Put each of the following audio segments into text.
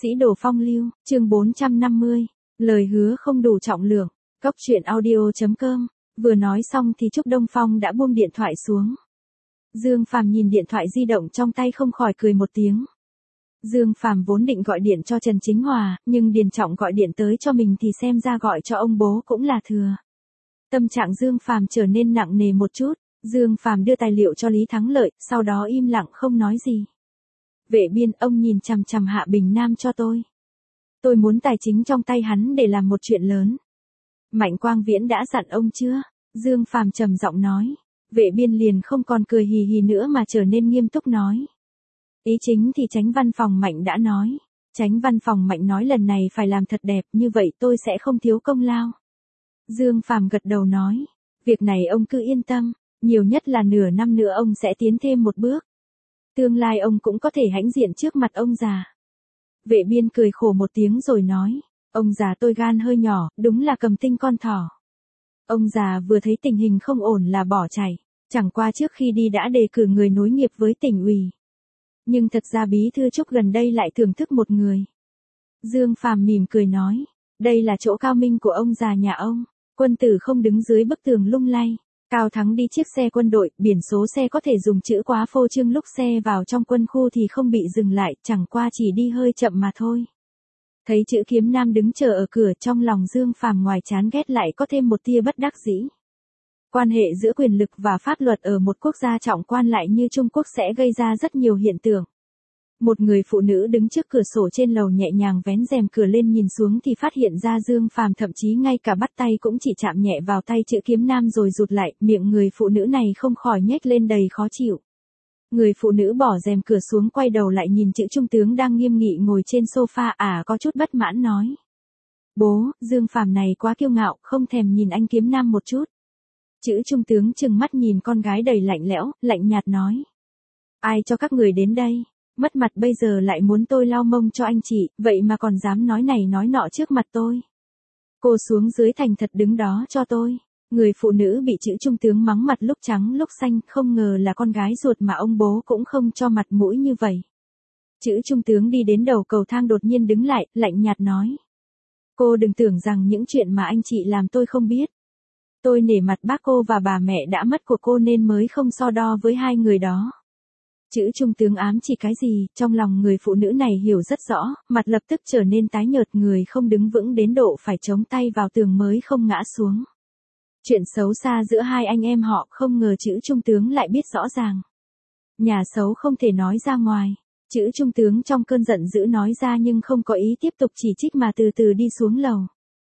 Sĩ đồ phong lưu, chương 450, lời hứa không đủ trọng lượng, Cốc truyện audio.com, vừa nói xong thì Trúc Đông Phong đã buông điện thoại xuống. Dương Phàm nhìn điện thoại di động trong tay không khỏi cười một tiếng. Dương Phàm vốn định gọi điện cho Trần Chính Hòa, nhưng Điền Trọng gọi điện tới cho mình thì xem ra gọi cho ông bố cũng là thừa. Tâm trạng Dương Phàm trở nên nặng nề một chút, Dương Phàm đưa tài liệu cho Lý Thắng Lợi, sau đó im lặng không nói gì. Vệ Biên, ông nhìn chằm chằm Hạ Bình Nam cho tôi. Tôi muốn tài chính trong tay hắn để làm một chuyện lớn. Mạnh Quang Viễn đã dặn ông chưa? Dương Phàm trầm giọng nói. Vệ Biên liền không còn cười hì hì nữa mà trở nên nghiêm túc nói. Ý chính thì Chánh Văn phòng Mạnh đã nói. Chánh Văn phòng Mạnh nói lần này phải làm thật đẹp, như vậy tôi sẽ không thiếu công lao. Dương Phàm gật đầu nói. Việc này ông cứ yên tâm, nhiều nhất là nửa năm nữa ông sẽ tiến thêm một bước. Tương lai ông cũng có thể hãnh diện trước mặt ông già. Vệ Biên cười khổ một tiếng rồi nói. Ông già tôi gan hơi nhỏ, đúng là cầm tinh con thỏ. Ông già vừa thấy tình hình không ổn là bỏ chạy, chẳng qua trước khi đi đã đề cử người nối nghiệp với tỉnh ủy. Nhưng thật ra bí thư Trúc gần đây lại thưởng thức một người. Dương Phàm mỉm cười nói. Đây là chỗ cao minh của ông già nhà ông. Quân tử không đứng dưới bức tường lung lay. Cao Thắng đi chiếc xe quân đội, biển số xe có thể dùng chữ quá phô trương, lúc xe vào trong quân khu thì không bị dừng lại, chẳng qua chỉ đi hơi chậm mà thôi. Thấy chữ Kiếm Nam đứng chờ ở cửa, trong lòng Dương Phàm ngoài chán ghét lại có thêm một tia bất đắc dĩ. Quan hệ giữa quyền lực và pháp luật ở một quốc gia trọng quan lại như Trung Quốc sẽ gây ra rất nhiều hiện tượng. Một người phụ nữ đứng trước cửa sổ trên lầu nhẹ nhàng vén rèm cửa lên nhìn xuống thì phát hiện ra Dương Phàm thậm chí ngay cả bắt tay cũng chỉ chạm nhẹ vào tay chữ Kiếm Nam rồi rụt lại, miệng người phụ nữ này không khỏi nhếch lên đầy khó chịu. Người phụ nữ bỏ rèm cửa xuống, quay đầu lại nhìn chữ Trung tướng đang nghiêm nghị ngồi trên sofa, có chút bất mãn nói. Bố, Dương Phàm này quá kiêu ngạo, không thèm nhìn anh Kiếm Nam một chút. Chữ Trung tướng trừng mắt nhìn con gái đầy lạnh lẽo, lạnh nhạt nói. Ai cho các người đến đây? Mất mặt bây giờ lại muốn tôi lau mông cho anh chị, vậy mà còn dám nói này nói nọ trước mặt tôi. Cô xuống dưới thành thật đứng đó cho tôi. Người phụ nữ bị chữ Trung tướng mắng mặt lúc trắng lúc xanh, không ngờ là con gái ruột mà ông bố cũng không cho mặt mũi như vậy. Chữ Trung tướng đi đến đầu cầu thang đột nhiên đứng lại, lạnh nhạt nói. Cô đừng tưởng rằng những chuyện mà anh chị làm tôi không biết. Tôi nể mặt bác cô và bà mẹ đã mất của cô nên mới không so đo với hai người đó. Chữ Trung tướng ám chỉ cái gì, trong lòng người phụ nữ này hiểu rất rõ, mặt lập tức trở nên tái nhợt, người không đứng vững đến độ phải chống tay vào tường mới không ngã xuống. Chuyện xấu xa giữa hai anh em họ không ngờ chữ Trung tướng lại biết rõ ràng. Nhà xấu không thể nói ra ngoài. Chữ Trung tướng trong cơn giận dữ nói ra nhưng không có ý tiếp tục chỉ trích mà từ từ đi xuống lầu.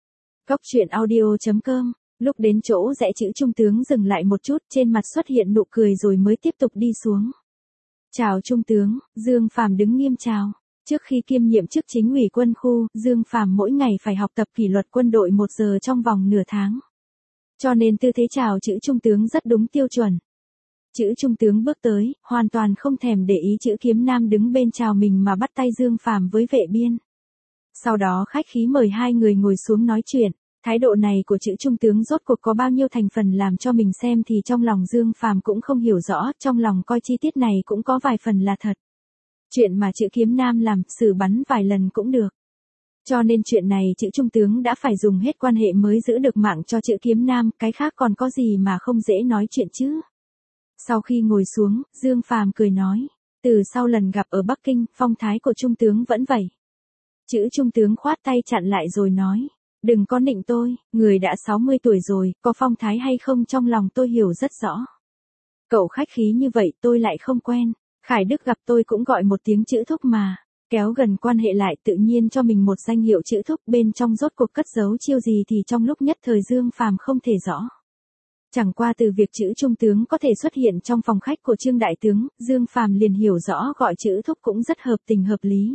Cốc truyện audio.com, lúc đến chỗ rẽ chữ Trung tướng dừng lại một chút, trên mặt xuất hiện nụ cười rồi mới tiếp tục đi xuống. Chào Trung tướng, Dương Phàm đứng nghiêm chào. Trước khi kiêm nhiệm chức chính ủy quân khu, Dương Phàm mỗi ngày phải học tập kỷ luật quân đội 1 giờ trong vòng nửa tháng. Cho nên tư thế chào chữ Trung tướng rất đúng tiêu chuẩn. Chữ Trung tướng bước tới, hoàn toàn không thèm để ý chữ Kiếm Nam đứng bên chào mình mà bắt tay Dương Phàm với Vệ Biên. Sau đó khách khí mời hai người ngồi xuống nói chuyện. Thái độ này của chữ Trung tướng rốt cuộc có bao nhiêu thành phần làm cho mình xem thì trong lòng Dương Phàm cũng không hiểu rõ, trong lòng coi chi tiết này cũng có vài phần là thật. Chuyện mà chữ Kiếm Nam làm, xử bắn vài lần cũng được. Cho nên chuyện này chữ Trung tướng đã phải dùng hết quan hệ mới giữ được mạng cho chữ Kiếm Nam, cái khác còn có gì mà không dễ nói chuyện chứ. Sau khi ngồi xuống, Dương Phàm cười nói, từ sau lần gặp ở Bắc Kinh, phong thái của Trung tướng vẫn vậy. Chữ Trung tướng khoát tay chặn lại rồi nói, đừng có nịnh tôi, người đã 60 tuổi rồi, có phong thái hay không trong lòng tôi hiểu rất rõ. Cậu khách khí như vậy tôi lại không quen, Khải Đức gặp tôi cũng gọi một tiếng chữ thúc mà. Kéo gần quan hệ lại tự nhiên cho mình một danh hiệu chữ thúc, bên trong rốt cuộc cất giấu chiêu gì thì trong lúc nhất thời Dương Phàm không thể rõ. Chẳng qua từ việc chữ Trung tướng có thể xuất hiện trong phòng khách của Trương Đại Tướng, Dương Phàm liền hiểu rõ gọi chữ thúc cũng rất hợp tình hợp lý.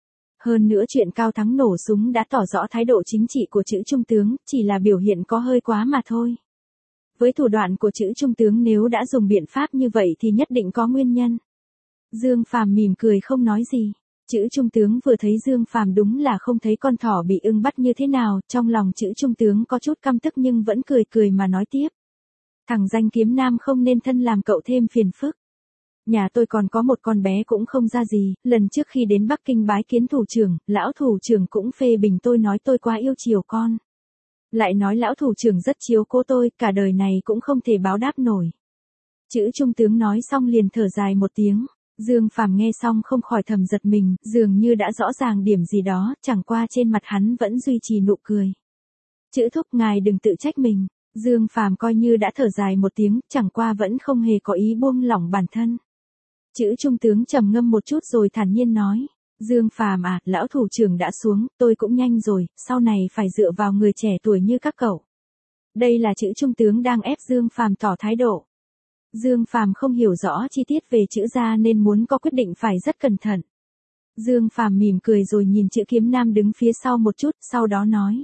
Hơn nữa chuyện Cao Thắng nổ súng đã tỏ rõ thái độ chính trị của chữ Trung tướng, chỉ là biểu hiện có hơi quá mà thôi. Với thủ đoạn của chữ Trung tướng nếu đã dùng biện pháp như vậy thì nhất định có nguyên nhân. Dương Phàm mỉm cười không nói gì. Chữ Trung tướng vừa thấy Dương Phàm đúng là không thấy con thỏ bị ưng bắt như thế nào, trong lòng chữ Trung tướng có chút căm tức nhưng vẫn cười cười mà nói tiếp. Thằng danh Kiếm Nam không nên thân làm cậu thêm phiền phức. Nhà tôi còn có một con bé cũng không ra gì, lần trước khi đến Bắc Kinh bái kiến thủ trưởng, lão thủ trưởng cũng phê bình tôi nói tôi quá yêu chiều con. Lại nói lão thủ trưởng rất chiếu cố tôi, cả đời này cũng không thể báo đáp nổi. Chữ trung tướng nói xong liền thở dài một tiếng. Dương Phàm nghe xong không khỏi thầm giật mình, dường như đã rõ ràng điểm gì đó, chẳng qua trên mặt hắn vẫn duy trì nụ cười. Chữ thúc ngài đừng tự trách mình. Dương Phàm coi như đã thở dài một tiếng, chẳng qua vẫn không hề có ý buông lỏng bản thân. Chữ trung tướng trầm ngâm một chút rồi thản nhiên nói. Dương Phàm à, lão thủ trưởng đã xuống, tôi cũng nhanh rồi, sau này phải dựa vào người trẻ tuổi như các cậu. Đây là chữ trung tướng đang ép Dương Phàm tỏ thái độ. Dương Phàm không hiểu rõ chi tiết về chữ gia nên muốn có quyết định phải rất cẩn thận. Dương Phàm mỉm cười rồi nhìn chữ Kiếm Nam đứng phía sau một chút, sau đó nói.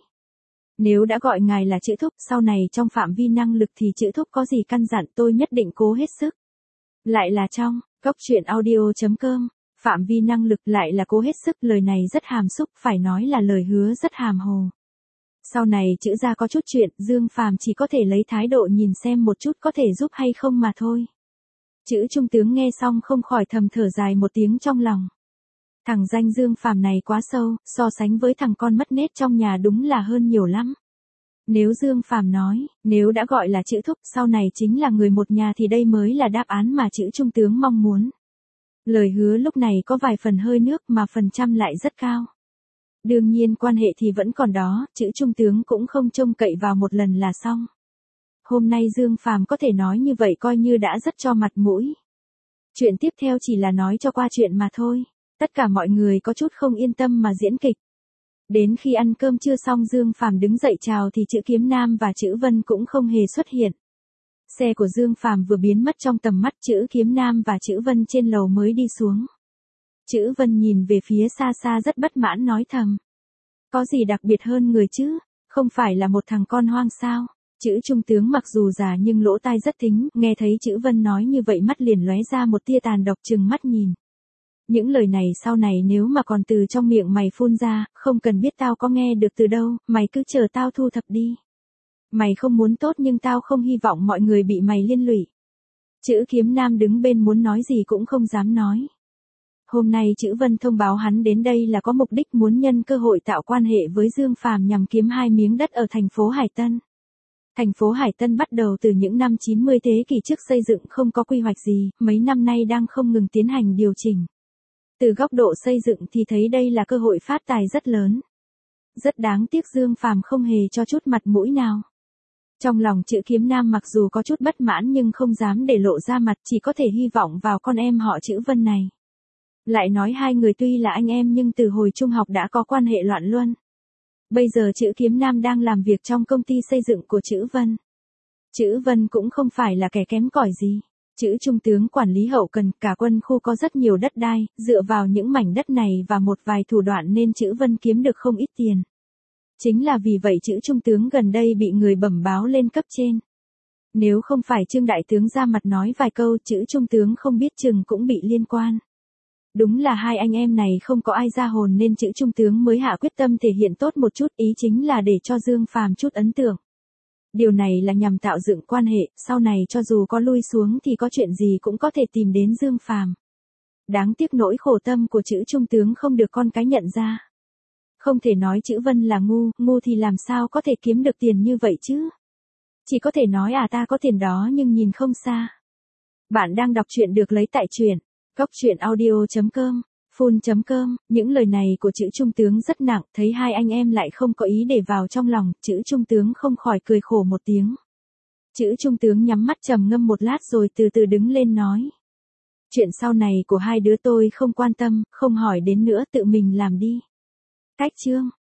Nếu đã gọi ngài là chữ thúc, sau này trong phạm vi năng lực thì chữ thúc có gì căn dặn tôi nhất định cố hết sức. Lại là trong, cốc truyện audio.com, phạm vi năng lực lại là cố hết sức, lời này rất hàm xúc, phải nói là lời hứa rất hàm hồ. Sau này chữ gia có chút chuyện, Dương Phàm chỉ có thể lấy thái độ nhìn xem một chút có thể giúp hay không mà thôi. Chữ trung tướng nghe xong không khỏi thầm thở dài một tiếng trong lòng. Thằng danh Dương Phàm này quá sâu, so sánh với thằng con mất nết trong nhà đúng là hơn nhiều lắm. Nếu Dương Phàm nói, nếu đã gọi là chữ thúc, sau này chính là người một nhà thì đây mới là đáp án mà chữ trung tướng mong muốn. Lời hứa lúc này có vài phần hơi nước mà phần trăm lại rất cao. Đương nhiên quan hệ thì vẫn còn đó, chữ trung tướng cũng không trông cậy vào một lần là xong. Hôm nay Dương Phàm có thể nói như vậy coi như đã rất cho mặt mũi. Chuyện tiếp theo chỉ là nói cho qua chuyện mà thôi. Tất cả mọi người có chút không yên tâm mà diễn kịch. Đến khi ăn cơm trưa xong Dương Phàm đứng dậy chào thì chữ Kiếm Nam và chữ Vân cũng không hề xuất hiện. Xe của Dương Phàm vừa biến mất trong tầm mắt, chữ Kiếm Nam và chữ Vân trên lầu mới đi xuống. Chữ Vân nhìn về phía xa xa rất bất mãn nói thầm. Có gì đặc biệt hơn người chứ, không phải là một thằng con hoang sao? Chữ trung tướng mặc dù già nhưng lỗ tai rất thính, nghe thấy chữ Vân nói như vậy mắt liền lóe ra một tia tàn độc chừng mắt nhìn. Những lời này sau này nếu mà còn từ trong miệng mày phun ra, không cần biết tao có nghe được từ đâu, mày cứ chờ tao thu thập đi. Mày không muốn tốt nhưng tao không hy vọng mọi người bị mày liên lụy. Chữ Kiếm Nam đứng bên muốn nói gì cũng không dám nói. Hôm nay chữ Vân thông báo hắn đến đây là có mục đích muốn nhân cơ hội tạo quan hệ với Dương Phàm nhằm kiếm 2 miếng đất ở thành phố Hải Tân. Thành phố Hải Tân bắt đầu từ những năm 90 thế kỷ trước xây dựng không có quy hoạch gì, mấy năm nay đang không ngừng tiến hành điều chỉnh. Từ góc độ xây dựng thì thấy đây là cơ hội phát tài rất lớn. Rất đáng tiếc Dương Phàm không hề cho chút mặt mũi nào. Trong lòng chữ Kiếm Nam mặc dù có chút bất mãn nhưng không dám để lộ ra mặt, chỉ có thể hy vọng vào con em họ chữ Vân này. Lại nói hai người tuy là anh em nhưng từ hồi trung học đã có quan hệ loạn luân. Bây giờ chữ Kiếm Nam đang làm việc trong công ty xây dựng của chữ Vân. Chữ Vân cũng không phải là kẻ kém cỏi gì. Chữ trung tướng quản lý hậu cần, cả quân khu có rất nhiều đất đai, dựa vào những mảnh đất này và một vài thủ đoạn nên chữ Vân kiếm được không ít tiền. Chính là vì vậy chữ trung tướng gần đây bị người bẩm báo lên cấp trên. Nếu không phải Trương đại tướng ra mặt nói vài câu, chữ trung tướng không biết chừng cũng bị liên quan. Đúng là hai anh em này không có ai ra hồn nên chữ trung tướng mới hạ quyết tâm thể hiện tốt một chút, ý chính là để cho Dương Phàm chút ấn tượng. Điều này là nhằm tạo dựng quan hệ, sau này cho dù có lui xuống thì có chuyện gì cũng có thể tìm đến Dương Phàm. Đáng tiếc nỗi khổ tâm của chữ trung tướng không được con cái nhận ra. Không thể nói chữ Vân là ngu thì làm sao có thể kiếm được tiền như vậy chứ. Chỉ có thể nói ta có tiền đó nhưng nhìn không xa. Bạn đang đọc truyện được lấy tại truyện cốc truyện audio.com, phun.com, những lời này của chữ trung tướng rất nặng, thấy hai anh em lại không có ý để vào trong lòng, chữ trung tướng không khỏi cười khổ một tiếng. Chữ trung tướng nhắm mắt trầm ngâm một lát rồi từ từ đứng lên nói. Chuyện sau này của hai đứa tôi không quan tâm, không hỏi đến nữa, tự mình làm đi. Cách chương.